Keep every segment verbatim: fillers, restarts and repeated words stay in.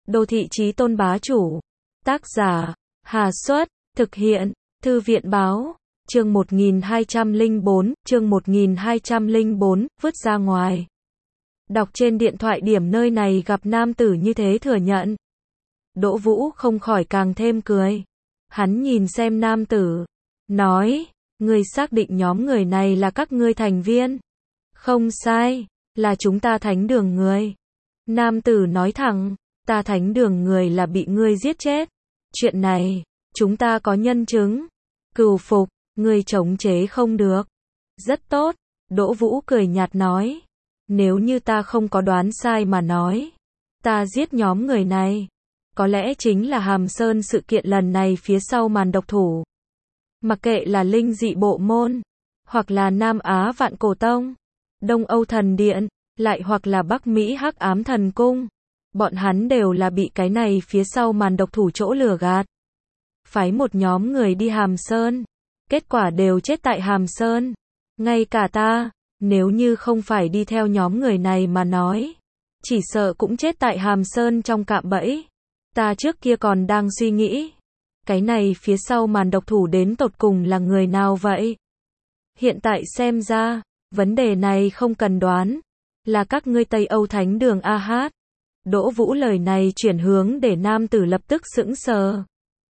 Đô thị chí tôn bá chủ. Tác giả, Hà Xuất, thực hiện, Thư viện báo, chương một nghìn hai trăm lẻ bốn, chương một nghìn hai trăm lẻ bốn, vứt ra ngoài. Đọc trên điện thoại điểm nơi này gặp nam tử như thế thừa nhận. Đỗ Vũ không khỏi càng thêm cười. Hắn nhìn xem nam tử, nói, ngươi xác định nhóm người này là các ngươi thành viên. Không sai, là chúng ta thánh đường người. Nam tử nói thẳng, ta thánh đường người là bị ngươi giết chết. Chuyện này, chúng ta có nhân chứng. Cừu phục, ngươi chống chế không được. Rất tốt, Đỗ Vũ cười nhạt nói. Nếu như ta không có đoán sai mà nói, ta giết nhóm người này. Có lẽ chính là Hàm Sơn sự kiện lần này phía sau màn độc thủ. Mặc kệ là Linh Dị Bộ Môn, hoặc là Nam Á Vạn Cổ Tông, Đông Âu Thần Điện, lại hoặc là Bắc Mỹ Hắc Ám Thần Cung. Bọn hắn đều là bị cái này phía sau màn độc thủ chỗ lừa gạt. Phái một nhóm người đi Hàm Sơn, kết quả đều chết tại Hàm Sơn. Ngay cả ta, nếu như không phải đi theo nhóm người này mà nói, chỉ sợ cũng chết tại Hàm Sơn trong cạm bẫy. Ta trước kia còn đang suy nghĩ, cái này phía sau màn độc thủ đến tột cùng là người nào vậy? Hiện tại xem ra, vấn đề này không cần đoán, là các ngươi Tây Âu Thánh Đường a hát. Đỗ Vũ lời này chuyển hướng để nam tử lập tức sững sờ.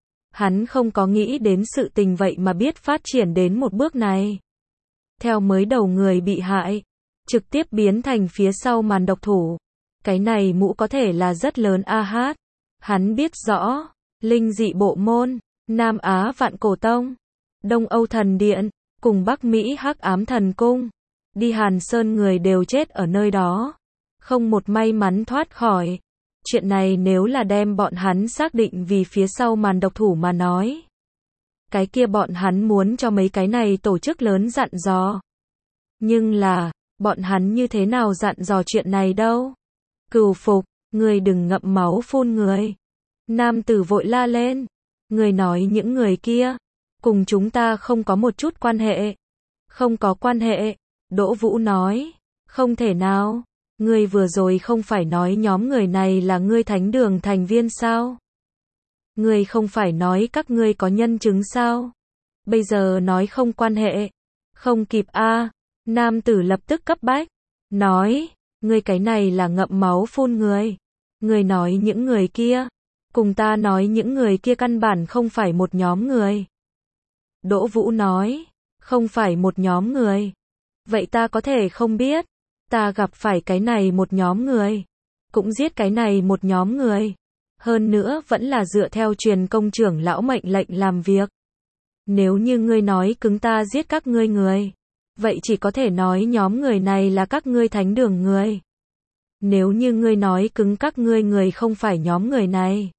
Hắn không có nghĩ đến sự tình vậy mà biết phát triển đến một bước này. Theo mới đầu người bị hại, trực tiếp biến thành phía sau màn độc thủ. Cái này mũ có thể là rất lớn a hát. Hắn biết rõ, Linh Dị Bộ Môn, Nam Á Vạn Cổ Tông, Đông Âu Thần Điện, cùng Bắc Mỹ Hắc Ám Thần Cung, đi Hàn Sơn người đều chết ở nơi đó. Không một may mắn thoát khỏi. Chuyện này nếu là đem bọn hắn xác định vì phía sau màn độc thủ mà nói, cái kia bọn hắn muốn cho mấy cái này tổ chức lớn dặn dò. Nhưng là, bọn hắn như thế nào dặn dò chuyện này đâu? Cừu phục, người đừng ngậm máu phun người. Nam tử vội la lên. Người nói những người kia, cùng chúng ta không có một chút quan hệ. Không có quan hệ. Đỗ Vũ nói, không thể nào. Ngươi vừa rồi không phải nói nhóm người này là ngươi thánh đường thành viên sao? Ngươi không phải nói các ngươi có nhân chứng sao? Bây giờ nói không quan hệ. Không kịp a. À. Nam tử lập tức cấp bách. Nói, ngươi cái này là ngậm máu phun người. Ngươi nói những người kia. Cùng ta nói những người kia căn bản không phải một nhóm người. Đỗ Vũ nói, không phải một nhóm người. Vậy ta có thể không biết. Ta gặp phải cái này một nhóm người, cũng giết cái này một nhóm người. Hơn nữa vẫn là dựa theo truyền công trưởng lão mệnh lệnh làm việc. Nếu như ngươi nói cứng ta giết các ngươi người, vậy chỉ có thể nói nhóm người này là các ngươi thánh đường người. Nếu như ngươi nói cứng các ngươi người không phải nhóm người này,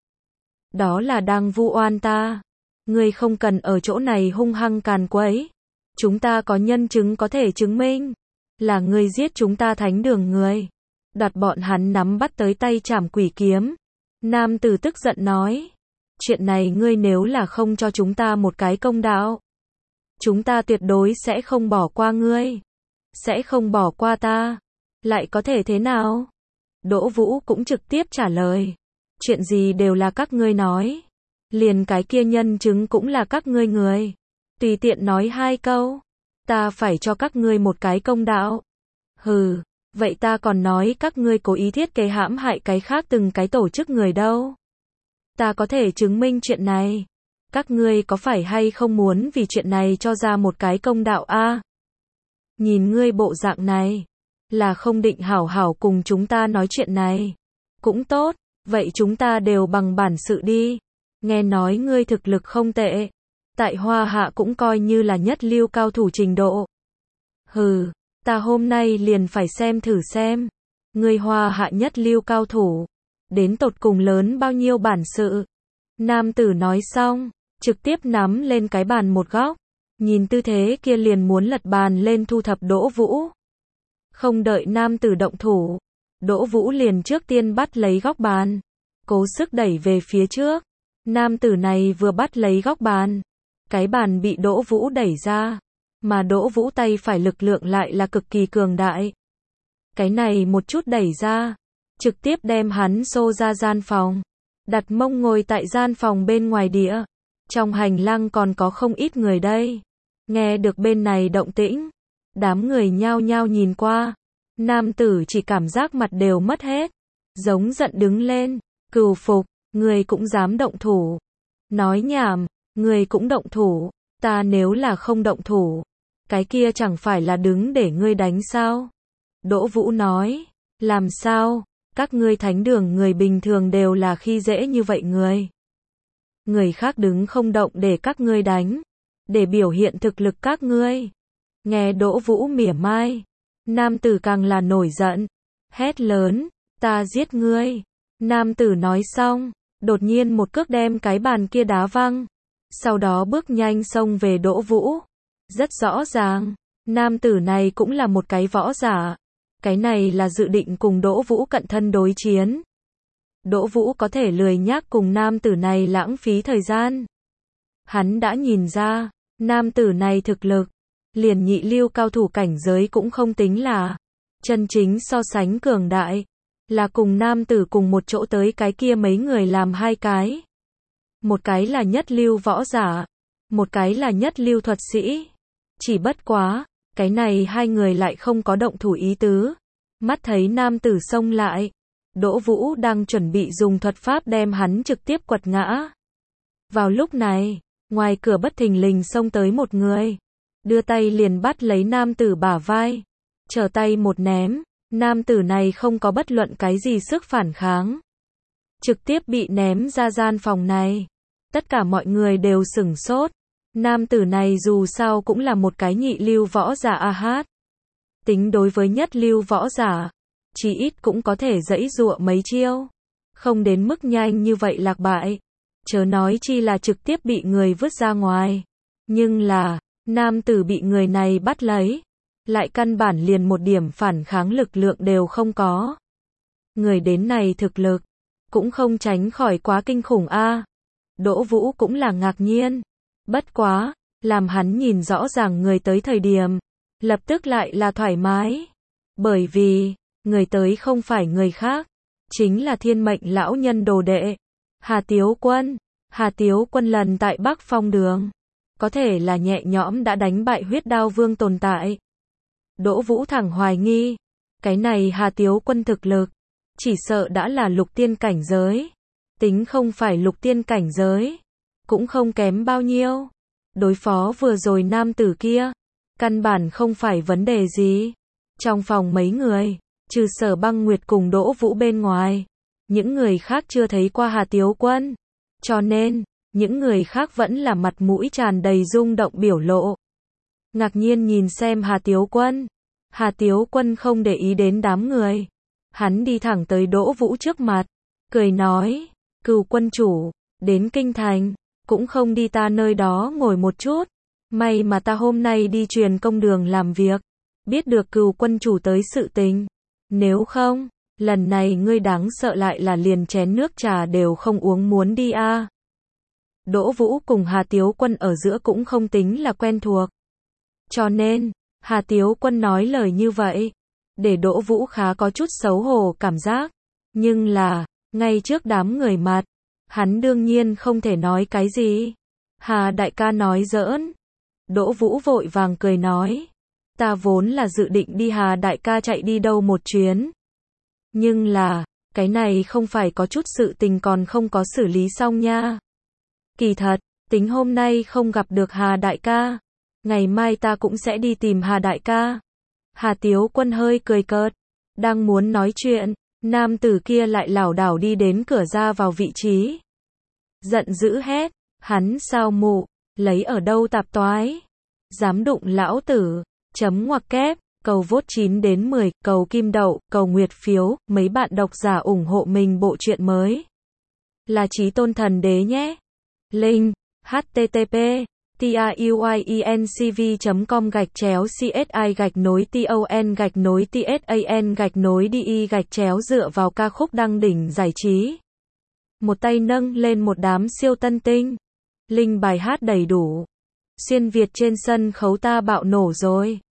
đó là đang vu oan ta. Ngươi không cần ở chỗ này hung hăng càn quấy. Chúng ta có nhân chứng có thể chứng minh là ngươi giết chúng ta thánh đường người. Đặt bọn hắn nắm bắt tới tay chảm quỷ kiếm. Nam tử tức giận nói, chuyện này ngươi nếu là không cho chúng ta một cái công đạo, chúng ta tuyệt đối sẽ không bỏ qua ngươi. Sẽ không bỏ qua ta. Lại có thể thế nào? Đỗ Vũ cũng trực tiếp trả lời, chuyện gì đều là các ngươi nói. Liền cái kia nhân chứng cũng là các ngươi người. Tùy tiện nói hai câu, ta phải cho các ngươi một cái công đạo. Hừ, vậy ta còn nói các ngươi cố ý thiết kế hãm hại cái khác từng cái tổ chức người đâu. Ta có thể chứng minh chuyện này. Các ngươi có phải hay không muốn vì chuyện này cho ra một cái công đạo a? À? Nhìn ngươi bộ dạng này, là không định hảo hảo cùng chúng ta nói chuyện này. Cũng tốt, vậy chúng ta đều bằng bản sự đi. Nghe nói ngươi thực lực không tệ. Tại Hoa Hạ cũng coi như là nhất lưu cao thủ trình độ. Hừ, ta hôm nay liền phải xem thử xem. Ngươi Hoa Hạ nhất lưu cao thủ, đến tột cùng lớn bao nhiêu bản sự. Nam tử nói xong, trực tiếp nắm lên cái bàn một góc. Nhìn tư thế kia liền muốn lật bàn lên thu thập Đỗ Vũ. Không đợi nam tử động thủ, Đỗ Vũ liền trước tiên bắt lấy góc bàn, cố sức đẩy về phía trước. Nam tử này vừa bắt lấy góc bàn, cái bàn bị Đỗ Vũ đẩy ra, mà Đỗ Vũ tay phải lực lượng lại là cực kỳ cường đại. Cái này một chút đẩy ra, trực tiếp đem hắn xô ra gian phòng. đặt mông ngồi tại gian phòng bên ngoài địa. Trong hành lang còn có không ít người đây. Nghe được bên này động tĩnh, đám người nhao nhao nhìn qua. Nam tử chỉ cảm giác mặt đều mất hết. Giống giận đứng lên. Cừu Phục, người cũng dám động thủ. Nói nhảm, người cũng động thủ. Ta nếu là không động thủ, cái kia chẳng phải là đứng để ngươi đánh sao? Đỗ Vũ nói, làm sao? Các ngươi thánh đường người bình thường đều là khi dễ như vậy người. Người khác đứng không động để các ngươi đánh, để biểu hiện thực lực các ngươi. Nghe Đỗ Vũ mỉa mai, nam tử càng là nổi giận, hét lớn, ta giết ngươi. Nam tử nói xong, đột nhiên một cước đem cái bàn kia đá văng, sau đó bước nhanh xông về Đỗ Vũ. Rất rõ ràng, nam tử này cũng là một cái võ giả. Cái này là dự định cùng Đỗ Vũ cận thân đối chiến. Đỗ Vũ có thể lười nhác cùng nam tử này lãng phí thời gian. Hắn đã nhìn ra, nam tử này thực lực, liền nhị lưu cao thủ cảnh giới cũng không tính là chân chính so sánh cường đại, là cùng nam tử cùng một chỗ tới cái kia mấy người làm hai cái. Một cái là nhất lưu võ giả, một cái là nhất lưu thuật sĩ. Chỉ bất quá, cái này hai người lại không có động thủ ý tứ. Mắt thấy nam tử xông lại, Đỗ Vũ đang chuẩn bị dùng thuật pháp đem hắn trực tiếp quật ngã. Vào lúc này, ngoài cửa bất thình lình xông tới một người, đưa tay liền bắt lấy nam tử bả vai, trở tay một ném, nam tử này không có bất luận cái gì sức phản kháng, trực tiếp bị ném ra gian phòng này. Tất cả mọi người đều sửng sốt. Nam tử này dù sao cũng là một cái nhị lưu võ giả a hát. Tính đối với nhất lưu võ giả, chí ít cũng có thể giãy giụa mấy chiêu. Không đến mức nhanh như vậy lạc bại. Chớ nói chi là trực tiếp bị người vứt ra ngoài. Nhưng là, nam tử bị người này bắt lấy, lại căn bản liền một điểm phản kháng lực lượng đều không có. Người đến này thực lực, cũng không tránh khỏi quá kinh khủng a. Đỗ Vũ cũng là ngạc nhiên. Bất quá, làm hắn nhìn rõ ràng người tới thời điểm, lập tức lại là thoải mái. Bởi vì, người tới không phải người khác, chính là thiên mệnh lão nhân đồ đệ, Hà Tiếu Quân. Hà Tiếu Quân lần tại Bắc Phong Đường, có thể là nhẹ nhõm đã đánh bại huyết đao vương tồn tại. Đỗ Vũ thẳng hoài nghi, cái này Hà Tiếu Quân thực lực, chỉ sợ đã là lục tiên cảnh giới. Tính không phải lục tiên cảnh giới, cũng không kém bao nhiêu. Đối phó vừa rồi nam tử kia, căn bản không phải vấn đề gì. Trong phòng mấy người, trừ Sở Băng Nguyệt cùng Đỗ Vũ bên ngoài, những người khác chưa thấy qua Hà Tiếu Quân. Cho nên, những người khác vẫn là mặt mũi tràn đầy rung động biểu lộ. Ngạc nhiên nhìn xem Hà Tiếu Quân. Hà Tiếu Quân không để ý đến đám người. Hắn đi thẳng tới Đỗ Vũ trước mặt, cười nói, Cừu quân chủ, đến kinh thành, cũng không đi ta nơi đó ngồi một chút. May mà ta hôm nay đi truyền công đường làm việc, biết được Cừu quân chủ tới sự tình. Nếu không, lần này ngươi đáng sợ lại là liền chén nước trà đều không uống muốn đi a. À. Đỗ Vũ cùng Hà Tiếu Quân ở giữa cũng không tính là quen thuộc. Cho nên, Hà Tiếu Quân nói lời như vậy, để Đỗ Vũ khá có chút xấu hổ cảm giác. Nhưng là, ngay trước đám người mặt, hắn đương nhiên không thể nói cái gì. Hà đại ca nói giỡn. Đỗ Vũ vội vàng cười nói, ta vốn là dự định đi Hà đại ca chạy đi đâu một chuyến. Nhưng là, cái này không phải có chút sự tình còn không có xử lý xong nha. Kỳ thật, tính hôm nay không gặp được Hà đại ca, ngày mai ta cũng sẽ đi tìm Hà đại ca. Hà Tiếu Quân hơi cười cợt, đang muốn nói chuyện, nam tử kia lại lảo đảo đi đến cửa ra vào vị trí. Giận dữ hét, hắn sao mụ, lấy ở đâu tạp toái, dám đụng lão tử, chấm ngoặc kép, cầu vote chín đến mười, cầu kim đậu, cầu nguyệt phiếu, mấy bạn độc giả ủng hộ mình bộ truyện mới. Là Chí Tôn Thần Đế nhé. Link, http truyencv chấm com gạch chéo csi gạch nối ton gạch nối tsan gạch nối di gạch chéo dựa vào ca khúc đăng đỉnh giải trí. Một tay nâng lên một đám siêu tân tinh. Link bài hát đầy đủ. Xuyên Việt trên sân khấu ta bạo nổ rồi.